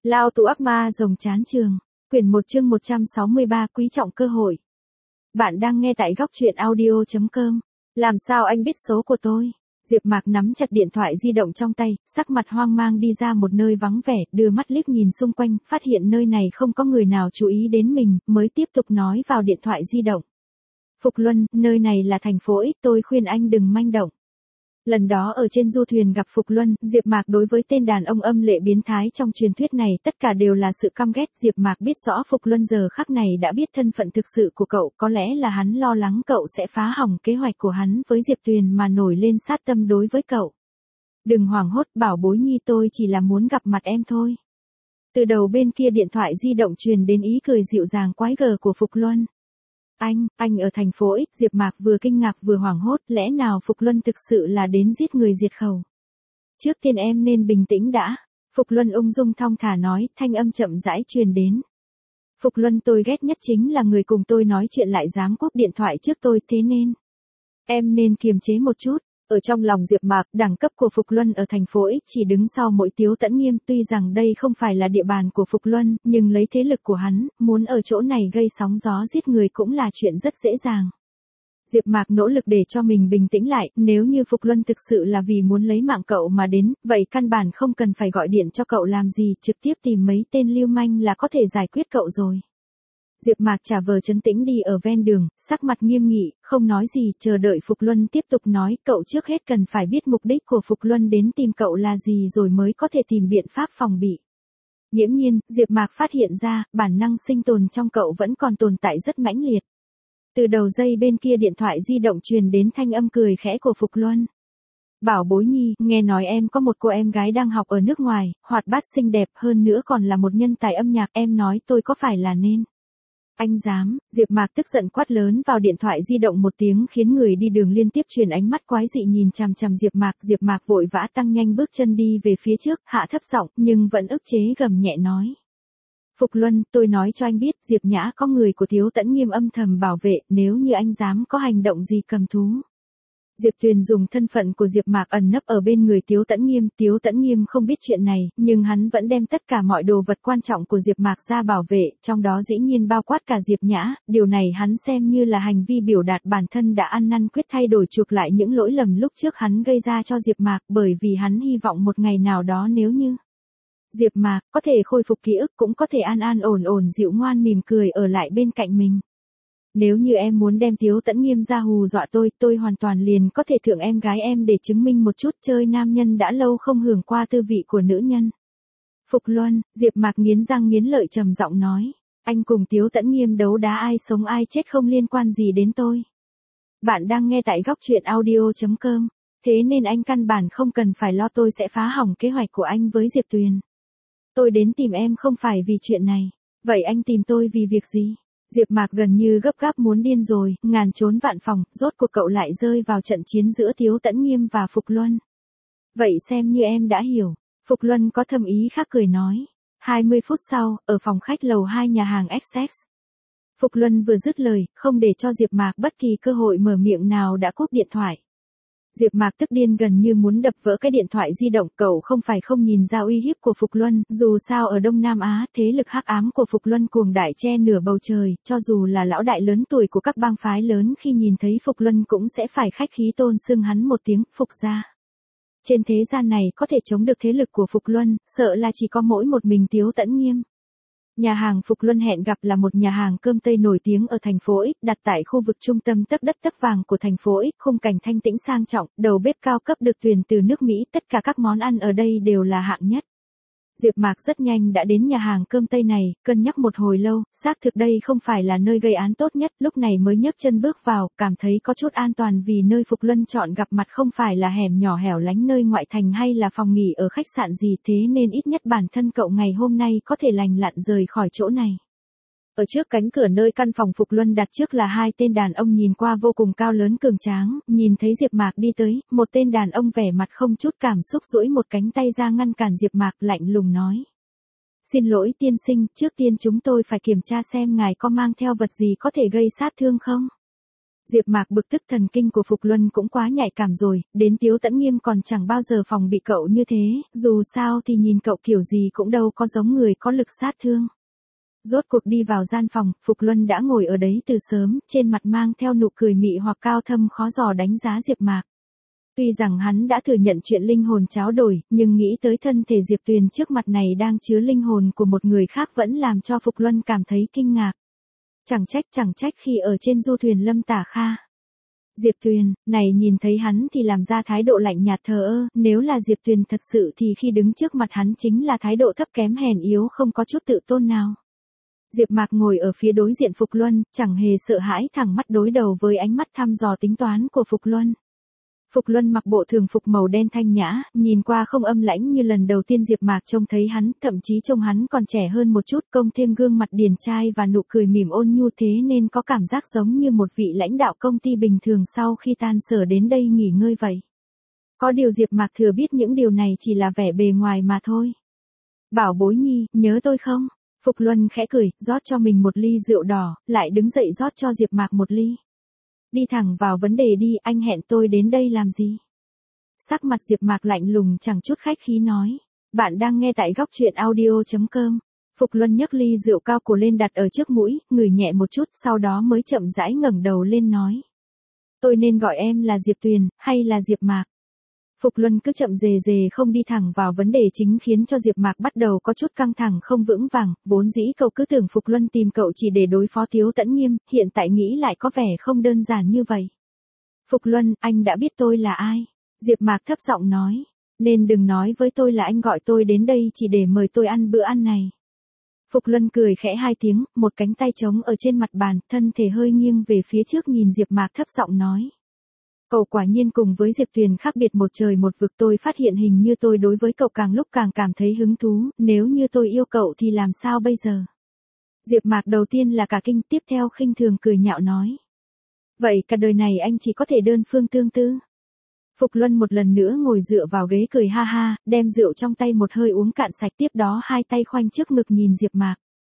Lao tù ác ma rồng chán trường. Quyển 1 chương 163 quý trọng cơ hội. Bạn đang nghe tại góc truyện audio.com. Làm sao anh biết số của tôi? Diệp Mạc nắm chặt điện thoại di động trong tay, sắc mặt hoang mang đi ra một nơi vắng vẻ, đưa mắt liếc nhìn xung quanh, phát hiện nơi này không có người nào chú ý đến mình, mới tiếp tục nói vào điện thoại di động. Phục Luân, nơi này là thành phố X, tôi khuyên anh đừng manh động. Lần đó ở trên du thuyền gặp Phục Luân, Diệp Mạc đối với tên đàn ông âm lệ biến thái trong truyền thuyết này tất cả đều là sự căm ghét. Diệp Mạc biết rõ Phục Luân giờ khắc này đã biết thân phận thực sự của cậu, có lẽ là hắn lo lắng cậu sẽ phá hỏng kế hoạch của hắn với Diệp Tuyền mà nổi lên sát tâm đối với cậu. Đừng hoảng hốt, bảo bối nhi, tôi chỉ là muốn gặp mặt em thôi. Từ đầu bên kia điện thoại di động truyền đến ý cười dịu dàng quái gở của Phục Luân. Anh ở thành phố X. Diệp Mạc vừa kinh ngạc vừa hoảng hốt, lẽ nào Phục Luân thực sự là đến giết người diệt khẩu? Trước tiên em nên bình tĩnh đã. Phục Luân ung dung thong thả nói, thanh âm chậm rãi truyền đến. Phục Luân, tôi ghét nhất chính là người cùng tôi nói chuyện lại dám cúp điện thoại trước tôi, thế nên em nên kiềm chế một chút. Ở trong lòng Diệp Mạc, đẳng cấp của Phục Luân ở thành phố X chỉ đứng sau mỗi Tiếu Tẫn Nghiêm, tuy rằng đây không phải là địa bàn của Phục Luân, nhưng lấy thế lực của hắn, muốn ở chỗ này gây sóng gió giết người cũng là chuyện rất dễ dàng. Diệp Mạc nỗ lực để cho mình bình tĩnh lại, nếu như Phục Luân thực sự là vì muốn lấy mạng cậu mà đến, vậy căn bản không cần phải gọi điện cho cậu làm gì, trực tiếp tìm mấy tên lưu manh là có thể giải quyết cậu rồi. Diệp Mạc giả vờ trấn tĩnh đi ở ven đường, sắc mặt nghiêm nghị, không nói gì, chờ đợi Phục Luân tiếp tục nói, cậu trước hết cần phải biết mục đích của Phục Luân đến tìm cậu là gì rồi mới có thể tìm biện pháp phòng bị. Nghiễm nhiên, Diệp Mạc phát hiện ra, bản năng sinh tồn trong cậu vẫn còn tồn tại rất mãnh liệt. Từ đầu dây bên kia điện thoại di động truyền đến thanh âm cười khẽ của Phục Luân. Bảo bối nhi, nghe nói em có một cô em gái đang học ở nước ngoài, hoạt bát xinh đẹp, hơn nữa còn là một nhân tài âm nhạc, em nói tôi có phải là nên? Anh dám? Diệp Mạc tức giận quát lớn vào điện thoại di động một tiếng khiến người đi đường liên tiếp truyền ánh mắt quái dị nhìn chằm chằm Diệp Mạc vội vã tăng nhanh bước chân đi về phía trước, hạ thấp giọng, nhưng vẫn ức chế gầm nhẹ nói. Phục Luân, tôi nói cho anh biết, Diệp Nhã có người của Tiếu Tẫn Nghiêm âm thầm bảo vệ, nếu như anh dám có hành động gì cầm thú. Diệp Tuyền dùng thân phận của Diệp Mạc ẩn nấp ở bên người Tiếu Tẫn Nghiêm không biết chuyện này, nhưng hắn vẫn đem tất cả mọi đồ vật quan trọng của Diệp Mạc ra bảo vệ, trong đó dĩ nhiên bao quát cả Diệp Nhã, điều này hắn xem như là hành vi biểu đạt bản thân đã ăn năn quyết thay đổi chuộc lại những lỗi lầm lúc trước hắn gây ra cho Diệp Mạc, bởi vì hắn hy vọng một ngày nào đó nếu như Diệp Mạc có thể khôi phục ký ức cũng có thể an an ổn ổn dịu ngoan mỉm cười ở lại bên cạnh mình. Nếu như em muốn đem Tiếu Tẫn Nghiêm ra hù dọa tôi hoàn toàn liền có thể thưởng em gái em để chứng minh một chút chơi nam nhân đã lâu không hưởng qua tư vị của nữ nhân. Phục Luân, Diệp Mạc nghiến răng nghiến lợi trầm giọng nói, anh cùng Tiếu Tẫn Nghiêm đấu đá ai sống ai chết không liên quan gì đến tôi. Bạn đang nghe tại góc truyện audio.com, thế nên anh căn bản không cần phải lo tôi sẽ phá hỏng kế hoạch của anh với Diệp Tuyền. Tôi đến tìm em không phải vì chuyện này, vậy anh tìm tôi vì việc gì? Diệp Mạc gần như gấp gáp muốn điên rồi, ngàn trốn vạn phòng, rốt cuộc cậu lại rơi vào trận chiến giữa Tiếu Tẫn Nghiêm và Phục Luân. Vậy xem như em đã hiểu, Phục Luân có thâm ý khác cười nói. 20 phút sau, ở phòng khách lầu 2 nhà hàng XX. Phục Luân vừa dứt lời, không để cho Diệp Mạc bất kỳ cơ hội mở miệng nào đã cúp điện thoại. Diệp Mạc tức điên gần như muốn đập vỡ cái điện thoại di động, cậu không phải không nhìn ra uy hiếp của Phục Luân, dù sao ở Đông Nam Á, thế lực hắc ám của Phục Luân cuồng đại che nửa bầu trời, cho dù là lão đại lớn tuổi của các bang phái lớn khi nhìn thấy Phục Luân cũng sẽ phải khách khí tôn xưng hắn một tiếng, Phục gia. Trên thế gian này có thể chống được thế lực của Phục Luân, sợ là chỉ có mỗi một mình Tiếu Tẫn Nghiêm. Nhà hàng Phục Luân hẹn gặp là một nhà hàng cơm Tây nổi tiếng ở thành phố X, đặt tại khu vực trung tâm tấp đất tấp vàng của thành phố X, khung cảnh thanh tĩnh sang trọng, đầu bếp cao cấp được tuyển từ nước Mỹ, tất cả các món ăn ở đây đều là hạng nhất. Diệp Mạc rất nhanh đã đến nhà hàng cơm Tây này, cân nhắc một hồi lâu, xác thực đây không phải là nơi gây án tốt nhất, lúc này mới nhấc chân bước vào, cảm thấy có chút an toàn vì nơi Phục Luân chọn gặp mặt không phải là hẻm nhỏ hẻo lánh nơi ngoại thành hay là phòng nghỉ ở khách sạn gì, thế nên ít nhất bản thân cậu ngày hôm nay có thể lành lặn rời khỏi chỗ này. Ở trước cánh cửa nơi căn phòng Phục Luân đặt trước là hai tên đàn ông nhìn qua vô cùng cao lớn cường tráng, nhìn thấy Diệp Mạc đi tới, một tên đàn ông vẻ mặt không chút cảm xúc duỗi một cánh tay ra ngăn cản Diệp Mạc, lạnh lùng nói. Xin lỗi tiên sinh, trước tiên chúng tôi phải kiểm tra xem ngài có mang theo vật gì có thể gây sát thương không? Diệp Mạc bực tức thần kinh của Phục Luân cũng quá nhạy cảm rồi, đến Tiếu Tẫn Nghiêm còn chẳng bao giờ phòng bị cậu như thế, dù sao thì nhìn cậu kiểu gì cũng đâu có giống người có lực sát thương. Rốt cuộc đi vào gian phòng, Phục Luân đã ngồi ở đấy từ sớm, trên mặt mang theo nụ cười mị hoặc cao thâm khó dò đánh giá Diệp Mạc. Tuy rằng hắn đã thừa nhận chuyện linh hồn tráo đổi, nhưng nghĩ tới thân thể Diệp Tuyền trước mặt này đang chứa linh hồn của một người khác vẫn làm cho Phục Luân cảm thấy kinh ngạc. Chẳng trách khi ở trên du thuyền Lâm Tả Kha. Diệp Tuyền, này nhìn thấy hắn thì làm ra thái độ lạnh nhạt thờ ơ, nếu là Diệp Tuyền thật sự thì khi đứng trước mặt hắn chính là thái độ thấp kém hèn yếu không có chút tự tôn nào. Diệp Mạc ngồi ở phía đối diện Phục Luân, chẳng hề sợ hãi thẳng mắt đối đầu với ánh mắt thăm dò tính toán của Phục Luân. Phục Luân mặc bộ thường phục màu đen thanh nhã, nhìn qua không âm lãnh như lần đầu tiên Diệp Mạc trông thấy hắn, thậm chí trông hắn còn trẻ hơn một chút, cộng thêm gương mặt điển trai và nụ cười mỉm ôn nhu thế nên có cảm giác giống như một vị lãnh đạo công ty bình thường sau khi tan sở đến đây nghỉ ngơi vậy. Có điều Diệp Mạc thừa biết những điều này chỉ là vẻ bề ngoài mà thôi. Bảo bối nhi, nhớ tôi không? Phục Luân khẽ cười, rót cho mình một ly rượu đỏ, lại đứng dậy rót cho Diệp Mạc một ly. Đi thẳng vào vấn đề đi, anh hẹn tôi đến đây làm gì? Sắc mặt Diệp Mạc lạnh lùng chẳng chút khách khí nói. Bạn đang nghe tại góc truyện audio.com. Phục Luân nhấc ly rượu cao cổ lên đặt ở trước mũi, ngửi nhẹ một chút, sau đó mới chậm rãi ngẩng đầu lên nói. Tôi nên gọi em là Diệp Tuyền, hay là Diệp Mạc? Phục Luân cứ chậm rề không đi thẳng vào vấn đề chính khiến cho Diệp Mạc bắt đầu có chút căng thẳng không vững vàng, vốn dĩ cậu cứ tưởng Phục Luân tìm cậu chỉ để đối phó Tiếu Tẫn Nghiêm, hiện tại nghĩ lại có vẻ không đơn giản như vậy. Phục Luân, anh đã biết tôi là ai? Diệp Mạc thấp giọng nói, nên đừng nói với tôi là anh gọi tôi đến đây chỉ để mời tôi ăn bữa ăn này. Phục Luân cười khẽ hai tiếng, một cánh tay trống ở trên mặt bàn, thân thể hơi nghiêng về phía trước nhìn Diệp Mạc thấp giọng nói. Cậu quả nhiên cùng với Diệp Tuyền khác biệt một trời một vực, tôi phát hiện hình như tôi đối với cậu càng lúc càng cảm thấy hứng thú, nếu như tôi yêu cậu thì làm sao bây giờ? Diệp Mạc đầu tiên là cả kinh, tiếp theo khinh thường cười nhạo nói. Vậy cả đời này anh chỉ có thể đơn phương tương tư. Phục Luân một lần nữa ngồi dựa vào ghế cười ha ha, đem rượu trong tay một hơi uống cạn sạch, tiếp đó hai tay khoanh trước ngực nhìn Diệp Mạc.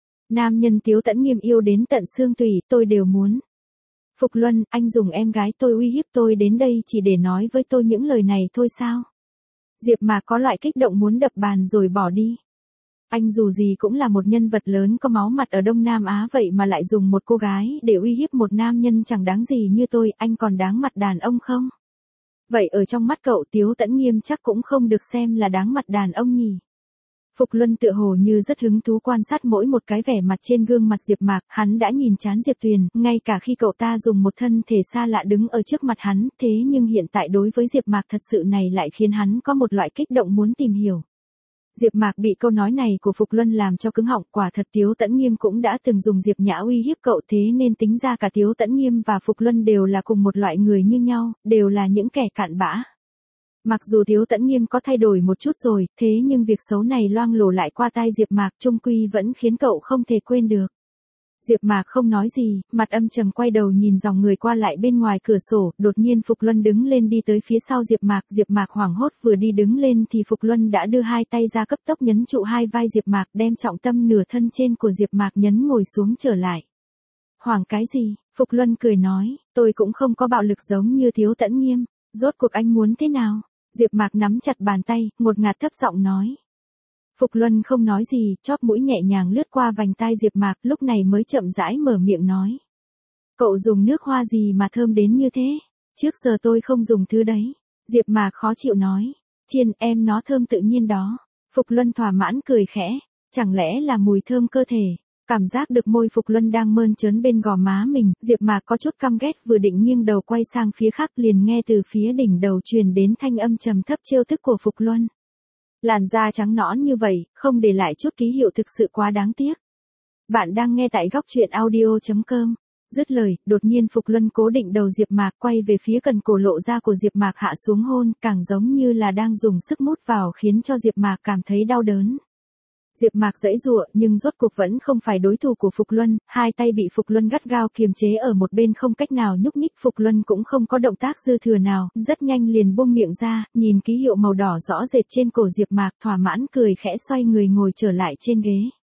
Nam nhân Tiếu Tẫn Nghiêm yêu đến tận xương tủy, tôi đều muốn. Phục Luân, anh dùng em gái tôi uy hiếp tôi đến đây chỉ để nói với tôi những lời này thôi sao? Diệp Mạc có loại kích động muốn đập bàn rồi bỏ đi. Anh dù gì cũng là một nhân vật lớn có máu mặt ở Đông Nam Á vậy mà lại dùng một cô gái để uy hiếp một nam nhân chẳng đáng gì như tôi, anh còn đáng mặt đàn ông không? Vậy ở trong mắt cậu Tiếu Tẫn Nghiêm chắc cũng không được xem là đáng mặt đàn ông nhỉ? Phục Luân tựa hồ như rất hứng thú quan sát mỗi một cái vẻ mặt trên gương mặt Diệp Mạc, hắn đã nhìn chán Diệp Tuyền, ngay cả khi cậu ta dùng một thân thể xa lạ đứng ở trước mặt hắn, thế nhưng hiện tại đối với Diệp Mạc thật sự này lại khiến hắn có một loại kích động muốn tìm hiểu. Diệp Mạc bị câu nói này của Phục Luân làm cho cứng họng, quả thật Tiếu Tẫn Nghiêm cũng đã từng dùng Diệp Nhã uy hiếp cậu, thế nên tính ra cả Tiếu Tẫn Nghiêm và Phục Luân đều là cùng một loại người như nhau, đều là những kẻ cặn bã. Mặc dù Tiếu Tẫn Nghiêm có thay đổi một chút rồi, thế nhưng việc xấu này loang lổ lại qua tai Diệp Mạc chung quy vẫn khiến cậu không thể quên được. Diệp Mạc không nói gì, mặt âm trầm quay đầu nhìn dòng người qua lại bên ngoài cửa sổ, đột nhiên Phục Luân đứng lên đi tới phía sau Diệp Mạc hoảng hốt vừa đi đứng lên thì Phục Luân đã đưa hai tay ra cấp tốc nhấn trụ hai vai Diệp Mạc, đem trọng tâm nửa thân trên của Diệp Mạc nhấn ngồi xuống trở lại. Hoảng cái gì? Phục Luân cười nói, tôi cũng không có bạo lực giống như Tiếu Tẫn Nghiêm, rốt cuộc anh muốn thế nào? Diệp Mạc nắm chặt bàn tay, ngột ngạt thấp giọng nói. Phục Luân không nói gì, chóp mũi nhẹ nhàng lướt qua vành tai Diệp Mạc, lúc này mới chậm rãi mở miệng nói. Cậu dùng nước hoa gì mà thơm đến như thế? Trước giờ tôi không dùng thứ đấy. Diệp Mạc khó chịu nói. Chiên, em nó thơm tự nhiên đó. Phục Luân thỏa mãn cười khẽ. Chẳng lẽ là mùi thơm cơ thể? Cảm giác được môi Phục Luân đang mơn trớn bên gò má mình, Diệp Mạc có chút căm ghét, vừa định nghiêng đầu quay sang phía khác liền nghe từ phía đỉnh đầu truyền đến thanh âm trầm thấp trêu tức của Phục Luân. Làn da trắng nõn như vậy, không để lại chút ký hiệu thực sự quá đáng tiếc. Bạn đang nghe tại góc truyện audio.com. Dứt lời, đột nhiên Phục Luân cố định đầu Diệp Mạc quay về phía cần cổ lộ ra của Diệp Mạc hạ xuống hôn, càng giống như là đang dùng sức mút vào khiến cho Diệp Mạc cảm thấy đau đớn. Diệp Mạc giãy giụa nhưng rốt cuộc vẫn không phải đối thủ của Phục Luân, hai tay bị Phục Luân gắt gao kiềm chế ở một bên không cách nào nhúc nhích, Phục Luân cũng không có động tác dư thừa nào, rất nhanh liền buông miệng ra, nhìn ký hiệu màu đỏ rõ rệt trên cổ Diệp Mạc, thỏa mãn cười khẽ xoay người ngồi trở lại trên ghế.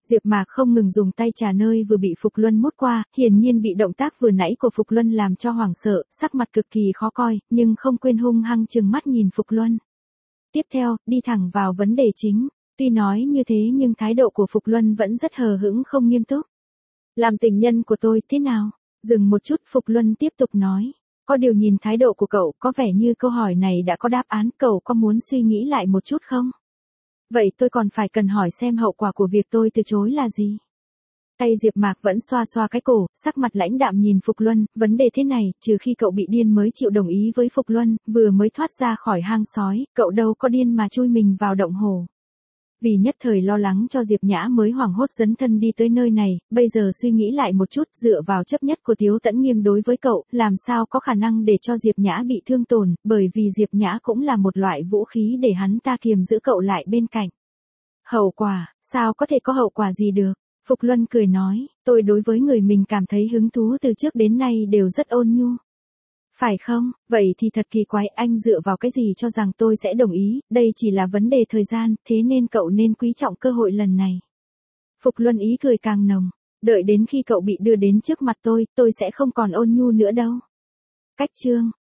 Diệp Mạc không ngừng dùng tay trà nơi vừa bị Phục Luân mút qua, hiển nhiên bị động tác vừa nãy của Phục Luân làm cho hoảng sợ, sắc mặt cực kỳ khó coi, nhưng không quên hung hăng trừng mắt nhìn Phục Luân. Tiếp theo, đi thẳng vào vấn đề chính, tuy nói như thế nhưng thái độ của Phục Luân vẫn rất hờ hững không nghiêm túc. Làm tình nhân của tôi thế nào? Dừng một chút Phục Luân tiếp tục nói. Có điều nhìn thái độ của cậu có vẻ như câu hỏi này đã có đáp án, cậu có muốn suy nghĩ lại một chút không? Vậy tôi còn phải cần hỏi xem hậu quả của việc tôi từ chối là gì? Tay Diệp Mạc vẫn xoa xoa cái cổ, sắc mặt lãnh đạm nhìn Phục Luân, vấn đề thế này, trừ khi cậu bị điên mới chịu đồng ý với Phục Luân, vừa mới thoát ra khỏi hang sói, cậu đâu có điên mà chui mình vào động hồ. Vì nhất thời lo lắng cho Diệp Nhã mới hoảng hốt dấn thân đi tới nơi này, bây giờ suy nghĩ lại một chút, dựa vào chấp nhất của Tiếu Tẫn Nghiêm đối với cậu, làm sao có khả năng để cho Diệp Nhã bị thương tổn, bởi vì Diệp Nhã cũng là một loại vũ khí để hắn ta kiềm giữ cậu lại bên cạnh. Hậu quả, sao có thể có hậu quả gì được? Phục Luân cười nói, tôi đối với người mình cảm thấy hứng thú từ trước đến nay đều rất ôn nhu. Phải không? Vậy thì thật kỳ quái, anh dựa vào cái gì cho rằng tôi sẽ đồng ý, đây chỉ là vấn đề thời gian, thế nên cậu nên quý trọng cơ hội lần này. Phục Luân ý cười càng nồng, đợi đến khi cậu bị đưa đến trước mặt tôi sẽ không còn ôn nhu nữa đâu. Cách chương